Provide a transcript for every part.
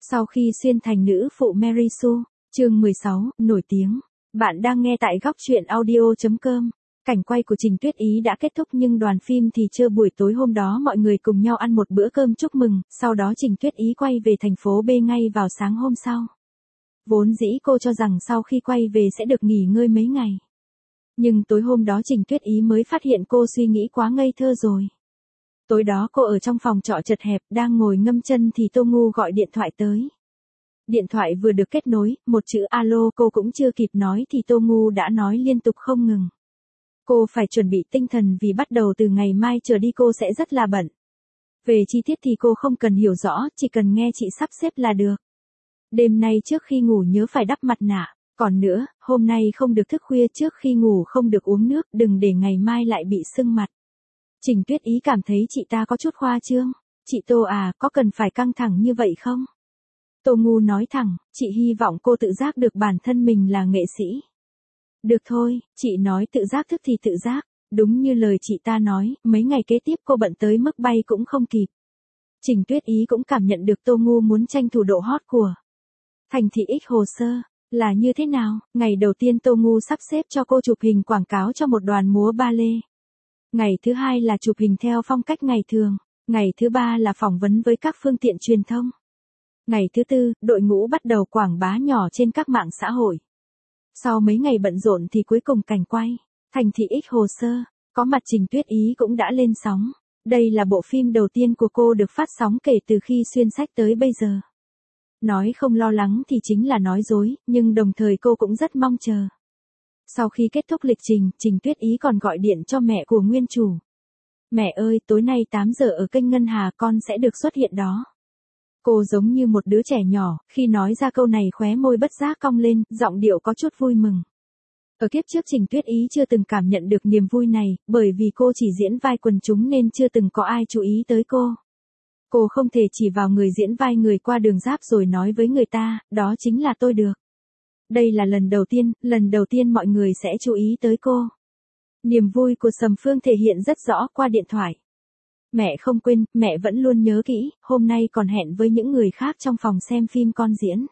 Sau khi xuyên thành nữ phụ Mary Sue, chương 16, nổi tiếng. Bạn đang nghe tại góc truyện audio.com. Cảnh quay của Trình Tuyết Ý đã kết thúc nhưng đoàn phim thì chưa. Buổi tối hôm đó mọi người cùng nhau ăn một bữa cơm chúc mừng, sau đó Trình Tuyết Ý quay về thành phố B ngay vào sáng hôm sau. Vốn dĩ cô cho rằng sau khi quay về sẽ được nghỉ ngơi mấy ngày. Nhưng tối hôm đó Trình Tuyết Ý mới phát hiện cô suy nghĩ quá ngây thơ rồi. Tối đó cô ở trong phòng trọ chật hẹp đang ngồi ngâm chân thì Tô Ngu gọi điện thoại tới. Điện thoại vừa được kết nối, một chữ alo cô cũng chưa kịp nói thì Tô Ngu đã nói liên tục không ngừng. Cô phải chuẩn bị tinh thần vì bắt đầu từ ngày mai trở đi cô sẽ rất là bận. Về chi tiết thì cô không cần hiểu rõ, chỉ cần nghe chị sắp xếp là được. Đêm nay trước khi ngủ nhớ phải đắp mặt nạ. Còn nữa, hôm nay không được thức khuya, trước khi ngủ không được uống nước, đừng để ngày mai lại bị sưng mặt. Trình Tuyết Ý cảm thấy chị ta có chút khoa trương. Chị Tô à, có cần phải căng thẳng như vậy không? Tô Ngu nói thẳng, chị hy vọng cô tự giác được bản thân mình là nghệ sĩ. Được thôi, chị nói tự giác thức thì tự giác. Đúng như lời chị ta nói, mấy ngày kế tiếp cô bận tới mức bay cũng không kịp. Trình Tuyết Ý cũng cảm nhận được Tô Ngu muốn tranh thủ độ hot của Thành Thị X hồ sơ. Là như thế nào? Ngày đầu tiên Tô Ngu sắp xếp cho cô chụp hình quảng cáo cho một đoàn múa ballet. Ngày thứ hai là chụp hình theo phong cách ngày thường. Ngày thứ ba là phỏng vấn với các phương tiện truyền thông. Ngày thứ tư, đội ngũ bắt đầu quảng bá nhỏ trên các mạng xã hội. Sau mấy ngày bận rộn thì cuối cùng cảnh quay Thành Thị X hồ sơ, có mặt Trình Tuyết Ý cũng đã lên sóng. Đây là bộ phim đầu tiên của cô được phát sóng kể từ khi xuyên sách tới bây giờ. Nói không lo lắng thì chính là nói dối, nhưng đồng thời cô cũng rất mong chờ. Sau khi kết thúc lịch trình, Trình Tuyết Ý còn gọi điện cho mẹ của nguyên chủ. Mẹ ơi, tối nay 8 giờ ở kênh Ngân Hà con sẽ được xuất hiện đó. Cô giống như một đứa trẻ nhỏ, khi nói ra câu này khóe môi bất giác cong lên, giọng điệu có chút vui mừng. Ở kiếp trước Trình Tuyết Ý chưa từng cảm nhận được niềm vui này, bởi vì cô chỉ diễn vai quần chúng nên chưa từng có ai chú ý tới cô. Cô không thể chỉ vào người diễn vai người qua đường giáp rồi nói với người ta, đó chính là tôi được. Đây là lần đầu tiên mọi người sẽ chú ý tới cô. Niềm vui của Sầm Phương thể hiện rất rõ qua điện thoại. Mẹ không quên, mẹ vẫn luôn nhớ kỹ, hôm nay còn hẹn với những người khác trong phòng xem phim con diễn.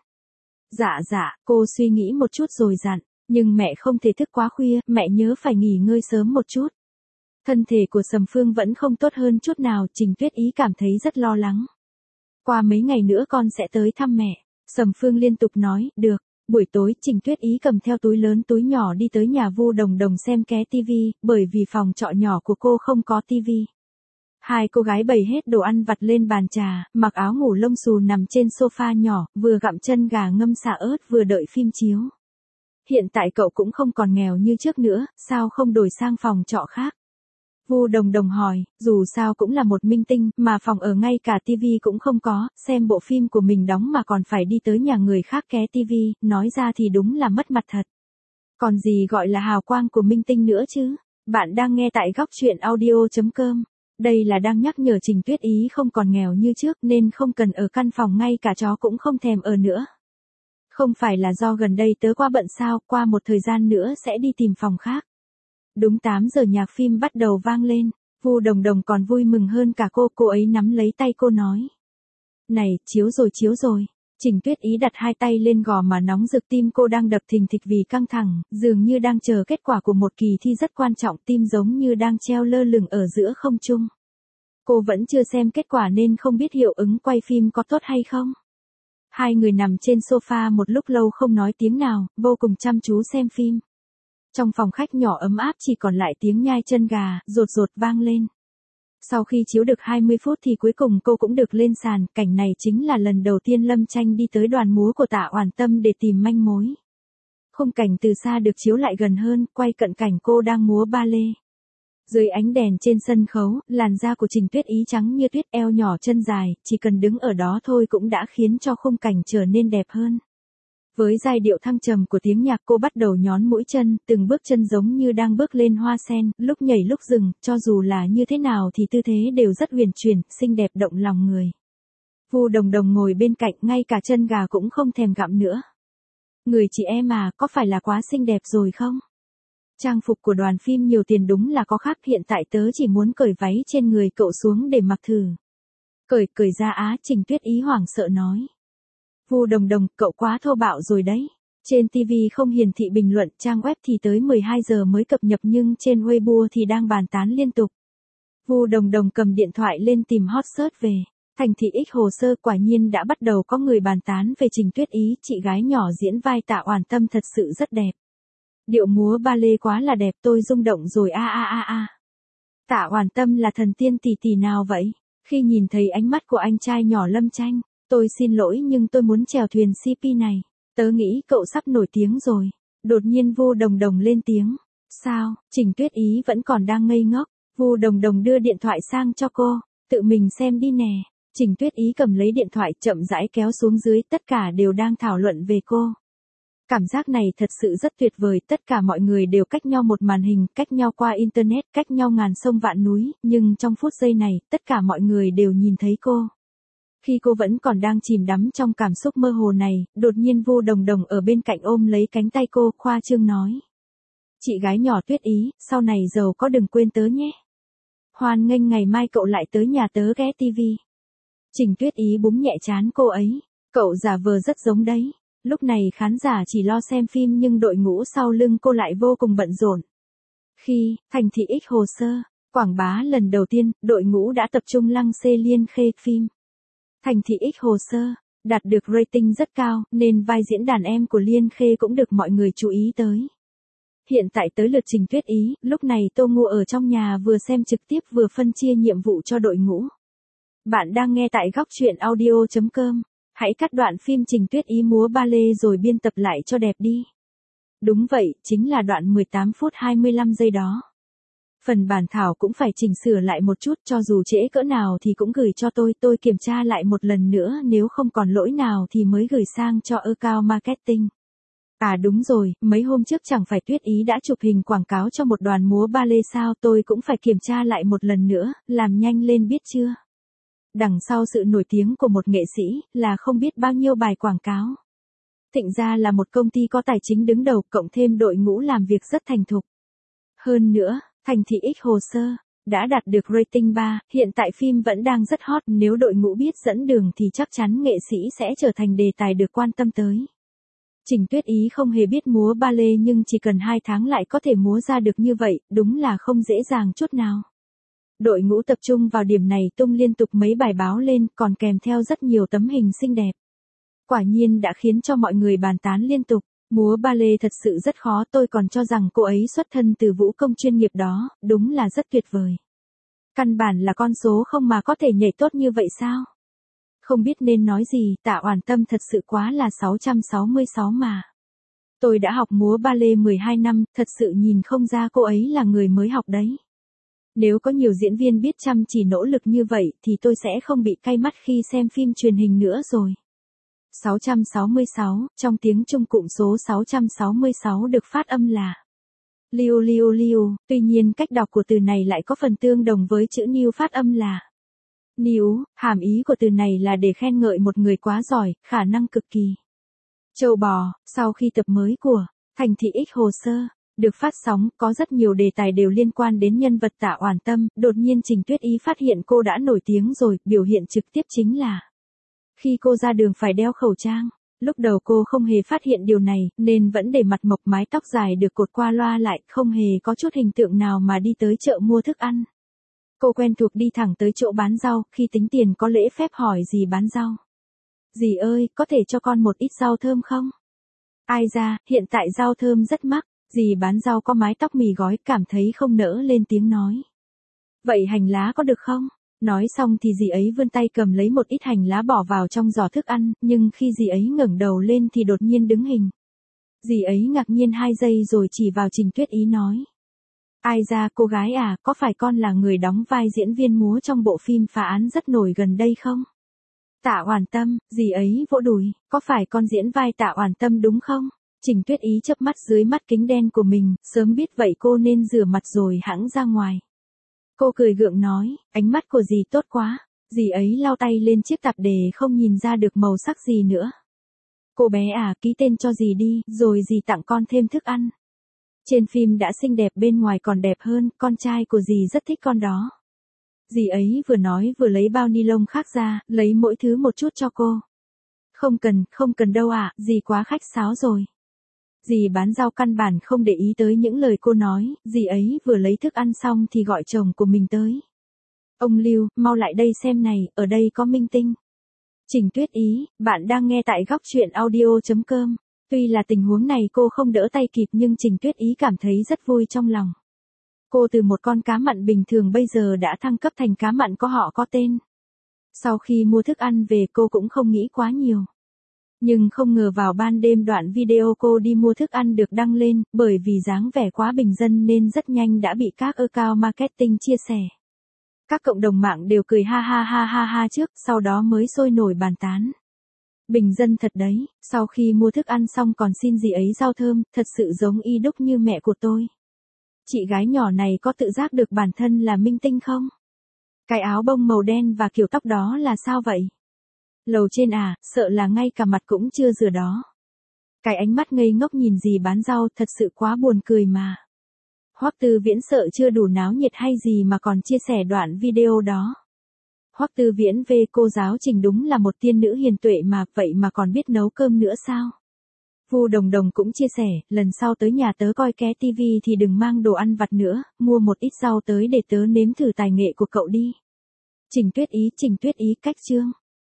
Dạ, cô suy nghĩ một chút rồi dặn, nhưng mẹ không thể thức quá khuya, mẹ nhớ phải nghỉ ngơi sớm một chút. Thân thể của Sầm Phương vẫn không tốt hơn chút nào, Trình Tuyết Ý cảm thấy rất lo lắng. Qua mấy ngày nữa con sẽ tới thăm mẹ. Sầm Phương liên tục nói, được. Buổi tối, Trình Tuyết Ý cầm theo túi lớn túi nhỏ đi tới nhà Vu Đồng Đồng xem ké tivi, bởi vì phòng trọ nhỏ của cô không có tivi. Hai cô gái bày hết đồ ăn vặt lên bàn trà, mặc áo ngủ lông xù nằm trên sofa nhỏ, vừa gặm chân gà ngâm xả ớt vừa đợi phim chiếu. Hiện tại cậu cũng không còn nghèo như trước nữa, sao không đổi sang phòng trọ khác? Vu Đồng Đồng hỏi, dù sao cũng là một minh tinh, mà phòng ở ngay cả tivi cũng không có, xem bộ phim của mình đóng mà còn phải đi tới nhà người khác ké tivi, nói ra thì đúng là mất mặt thật. Còn gì gọi là hào quang của minh tinh nữa chứ? Bạn đang nghe tại góc truyện audio.com. Đây là đang nhắc nhở Trình Tuyết Ý không còn nghèo như trước nên không cần ở căn phòng ngay cả chó cũng không thèm ở nữa. Không phải là do gần đây tớ qua bận sao, qua một thời gian nữa sẽ đi tìm phòng khác. Đúng 8 giờ nhạc phim bắt đầu vang lên, Vu Đồng Đồng còn vui mừng hơn cả cô ấy nắm lấy tay cô nói. Này, chiếu rồi. Trình Tuyết Ý đặt hai tay lên gò má nóng rực, tim cô đang đập thình thịch vì căng thẳng, dường như đang chờ kết quả của một kỳ thi rất quan trọng, tim giống như đang treo lơ lửng ở giữa không trung. Cô vẫn chưa xem kết quả nên không biết hiệu ứng quay phim có tốt hay không. Hai người nằm trên sofa một lúc lâu không nói tiếng nào, vô cùng chăm chú xem phim. Trong phòng khách nhỏ ấm áp chỉ còn lại tiếng nhai chân gà, rột vang lên. Sau khi chiếu được 20 phút thì cuối cùng cô cũng được lên sàn, cảnh này chính là lần đầu tiên Lâm Tranh đi tới đoàn múa của Tạ Oản Tâm để tìm manh mối. Khung cảnh từ xa được chiếu lại gần hơn, quay cận cảnh cô đang múa ballet. Dưới ánh đèn trên sân khấu, làn da của Trình Tuyết Ý trắng như tuyết, eo nhỏ chân dài, chỉ cần đứng ở đó thôi cũng đã khiến cho khung cảnh trở nên đẹp hơn. Với giai điệu thăng trầm của tiếng nhạc cô bắt đầu nhón mũi chân, từng bước chân giống như đang bước lên hoa sen, lúc nhảy lúc dừng, cho dù là như thế nào thì tư thế đều rất huyền chuyển, xinh đẹp động lòng người. Vu Đồng Đồng ngồi bên cạnh, ngay cả chân gà cũng không thèm gặm nữa. Người chị em à, có phải là quá xinh đẹp rồi không? Trang phục của đoàn phim nhiều tiền đúng là có khác, hiện tại tớ chỉ muốn cởi váy trên người cậu xuống để mặc thử. Cởi ra á, Trình Tuyết Ý hoảng sợ nói. Vu Đồng Đồng, cậu quá thô bạo rồi đấy. Trên TV không hiển thị bình luận, trang web thì tới 12 giờ mới cập nhật nhưng trên Weibo thì đang bàn tán liên tục. Vu Đồng Đồng cầm điện thoại lên tìm hot search về. Thành thị X hồ sơ, quả nhiên đã bắt đầu có người bàn tán về Trình Tuyết Ý, chị gái nhỏ diễn vai Tạ Oản Tâm thật sự rất đẹp. Điệu múa ba lê quá là đẹp, tôi rung động rồi a a a a. Tạ Oản Tâm là thần tiên tỷ tỷ nào vậy? Khi nhìn thấy ánh mắt của anh trai nhỏ Lâm Tranh, tôi xin lỗi nhưng tôi muốn chèo thuyền CP này. Tớ nghĩ cậu sắp nổi tiếng rồi. Đột nhiên Vu Đồng Đồng lên tiếng. Sao? Trình Tuyết Ý vẫn còn đang ngây ngốc. Vu Đồng Đồng đưa điện thoại sang cho cô. Tự mình xem đi nè. Trình Tuyết Ý cầm lấy điện thoại chậm rãi kéo xuống dưới, tất cả đều đang thảo luận về cô. Cảm giác này thật sự rất tuyệt vời, tất cả mọi người đều cách nhau một màn hình, cách nhau qua Internet, cách nhau ngàn sông vạn núi, nhưng trong phút giây này, tất cả mọi người đều nhìn thấy cô. Khi cô vẫn còn đang chìm đắm trong cảm xúc mơ hồ này, đột nhiên Vu Đồng Đồng ở bên cạnh ôm lấy cánh tay cô, khoa trương nói. Chị gái nhỏ Tuyết Ý, sau này giàu có đừng quên tớ nhé. Hoan nghênh ngày mai cậu lại tới nhà tớ ghé TV. Trình Tuyết Ý búng nhẹ trán cô ấy. Cậu giả vờ rất giống đấy. Lúc này khán giả chỉ lo xem phim nhưng đội ngũ sau lưng cô lại vô cùng bận rộn. Khi Thành thị X hồ sơ quảng bá lần đầu tiên, đội ngũ đã tập trung lăng xê Liên Khê phim. Thành thị X hồ sơ đạt được rating rất cao nên vai diễn đàn em của Liên Khê cũng được mọi người chú ý tới. Hiện tại tới lượt Trình Tuyết Ý, lúc này Tô Ngu ở trong nhà vừa xem trực tiếp vừa phân chia nhiệm vụ cho đội ngũ. Bạn đang nghe tại góc truyện audio.com. Hãy cắt đoạn phim Trình Tuyết Ý múa ba lê rồi biên tập lại cho đẹp đi. Đúng vậy, chính là đoạn 18 phút 25 giây đó. Phần bản thảo cũng phải chỉnh sửa lại một chút, cho dù trễ cỡ nào thì cũng gửi cho tôi kiểm tra lại một lần nữa, nếu không còn lỗi nào thì mới gửi sang cho Account Marketing. À đúng rồi, mấy hôm trước chẳng phải Tuyết Ý đã chụp hình quảng cáo cho một đoàn múa ba lê sao, tôi cũng phải kiểm tra lại một lần nữa, làm nhanh lên biết chưa? Đằng sau sự nổi tiếng của một nghệ sĩ, là không biết bao nhiêu bài quảng cáo. Thịnh ra là một công ty có tài chính đứng đầu, cộng thêm đội ngũ làm việc rất thành thục. Hơn nữa, Thành thị X hồ sơ đã đạt được rating 3, hiện tại phim vẫn đang rất hot, nếu đội ngũ biết dẫn đường thì chắc chắn nghệ sĩ sẽ trở thành đề tài được quan tâm tới. Trình Tuyết Ý không hề biết múa ba lê nhưng chỉ cần 2 tháng lại có thể múa ra được như vậy, đúng là không dễ dàng chút nào. Đội ngũ tập trung vào điểm này tung liên tục mấy bài báo lên, còn kèm theo rất nhiều tấm hình xinh đẹp. Quả nhiên đã khiến cho mọi người bàn tán liên tục. Múa ba lê thật sự rất khó, tôi còn cho rằng cô ấy xuất thân từ vũ công chuyên nghiệp đó, đúng là rất tuyệt vời. Căn bản là con số không mà có thể nhảy tốt như vậy sao? Không biết nên nói gì, Tạ Oản Tâm thật sự quá là 666 mà. Tôi đã học múa ba lê 12 năm, thật sự nhìn không ra cô ấy là người mới học đấy. Nếu có nhiều diễn viên biết chăm chỉ nỗ lực như vậy thì tôi sẽ không bị cay mắt khi xem phim truyền hình nữa rồi. 666, trong tiếng Trung cụm số 666 được phát âm là liu liu liu, tuy nhiên cách đọc của từ này lại có phần tương đồng với chữ new phát âm là níu, hàm ý của từ này là để khen ngợi một người quá giỏi, khả năng cực kỳ. Châu bò, sau khi tập mới của Thành thị X hồ sơ được phát sóng, có rất nhiều đề tài đều liên quan đến nhân vật Tạ Oản Tâm, đột nhiên Trình Tuyết Ý phát hiện cô đã nổi tiếng rồi, biểu hiện trực tiếp chính là khi cô ra đường phải đeo khẩu trang. Lúc đầu cô không hề phát hiện điều này, nên vẫn để mặt mộc mái tóc dài được cột qua loa lại, không hề có chút hình tượng nào mà đi tới chợ mua thức ăn. Cô quen thuộc đi thẳng tới chỗ bán rau, khi tính tiền có lễ phép hỏi dì bán rau. Dì ơi, có thể cho con một ít rau thơm không? Ai ra, hiện tại rau thơm rất mắc, dì bán rau có mái tóc mì gói, cảm thấy không nỡ lên tiếng nói. Vậy hành lá có được không? Nói xong thì dì ấy vươn tay cầm lấy một ít hành lá bỏ vào trong giỏ thức ăn, nhưng khi dì ấy ngẩng đầu lên thì đột nhiên đứng hình. Dì ấy ngạc nhiên 2 giây rồi chỉ vào Trình Tuyết Ý nói. Ai ra, cô gái à, có phải con là người đóng vai diễn viên múa trong bộ phim phá án rất nổi gần đây không? Tạ Oản Tâm, dì ấy vỗ đùi, có phải con diễn vai Tạ Oản Tâm đúng không? Trình Tuyết Ý chớp mắt dưới mắt kính đen của mình, sớm biết vậy cô nên rửa mặt rồi hẵng ra ngoài. Cô cười gượng nói, ánh mắt của dì tốt quá. Dì ấy lau tay lên chiếc tạp dề không nhìn ra được màu sắc gì nữa. Cô bé à, ký tên cho dì đi, rồi dì tặng con thêm thức ăn. Trên phim đã xinh đẹp bên ngoài còn đẹp hơn, con trai của dì rất thích con đó. Dì ấy vừa nói vừa lấy bao ni lông khác ra, lấy mỗi thứ một chút cho cô. Không cần đâu ạ, dì quá khách sáo rồi. Dì bán rau căn bản không để ý tới những lời cô nói, dì ấy vừa lấy thức ăn xong thì gọi chồng của mình tới. Ông Lưu, mau lại đây xem này, ở đây có minh tinh. Trình Tuyết Ý, bạn đang nghe tại góc chuyện audio.com. Tuy là tình huống này cô không đỡ tay kịp nhưng Trình Tuyết Ý cảm thấy rất vui trong lòng. Cô từ một con cá mặn bình thường bây giờ đã thăng cấp thành cá mặn có họ có tên. Sau khi mua thức ăn về cô cũng không nghĩ quá nhiều. Nhưng không ngờ vào ban đêm đoạn video cô đi mua thức ăn được đăng lên, bởi vì dáng vẻ quá bình dân nên rất nhanh đã bị các account marketing chia sẻ. Các cộng đồng mạng đều cười ha ha ha ha ha trước, sau đó mới sôi nổi bàn tán. Bình dân thật đấy, sau khi mua thức ăn xong còn xin dì ấy rau thơm, thật sự giống y đúc như mẹ của tôi. Chị gái nhỏ này có tự giác được bản thân là minh tinh không? Cái áo bông màu đen và kiểu tóc đó là sao vậy? Lầu trên à, sợ là ngay cả mặt cũng chưa rửa đó. Cái ánh mắt ngây ngốc nhìn dì bán rau thật sự quá buồn cười mà. Hoắc Tư Viễn sợ chưa đủ náo nhiệt hay gì mà còn chia sẻ đoạn video đó. Hoắc Tư Viễn về cô giáo Trình đúng là một tiên nữ hiền tuệ mà, vậy mà còn biết nấu cơm nữa sao? Vu Đồng Đồng cũng chia sẻ, lần sau tới nhà tớ coi ké tivi thì đừng mang đồ ăn vặt nữa, mua một ít rau tới để tớ nếm thử tài nghệ của cậu đi. Trình Tuyết Ý cách chương.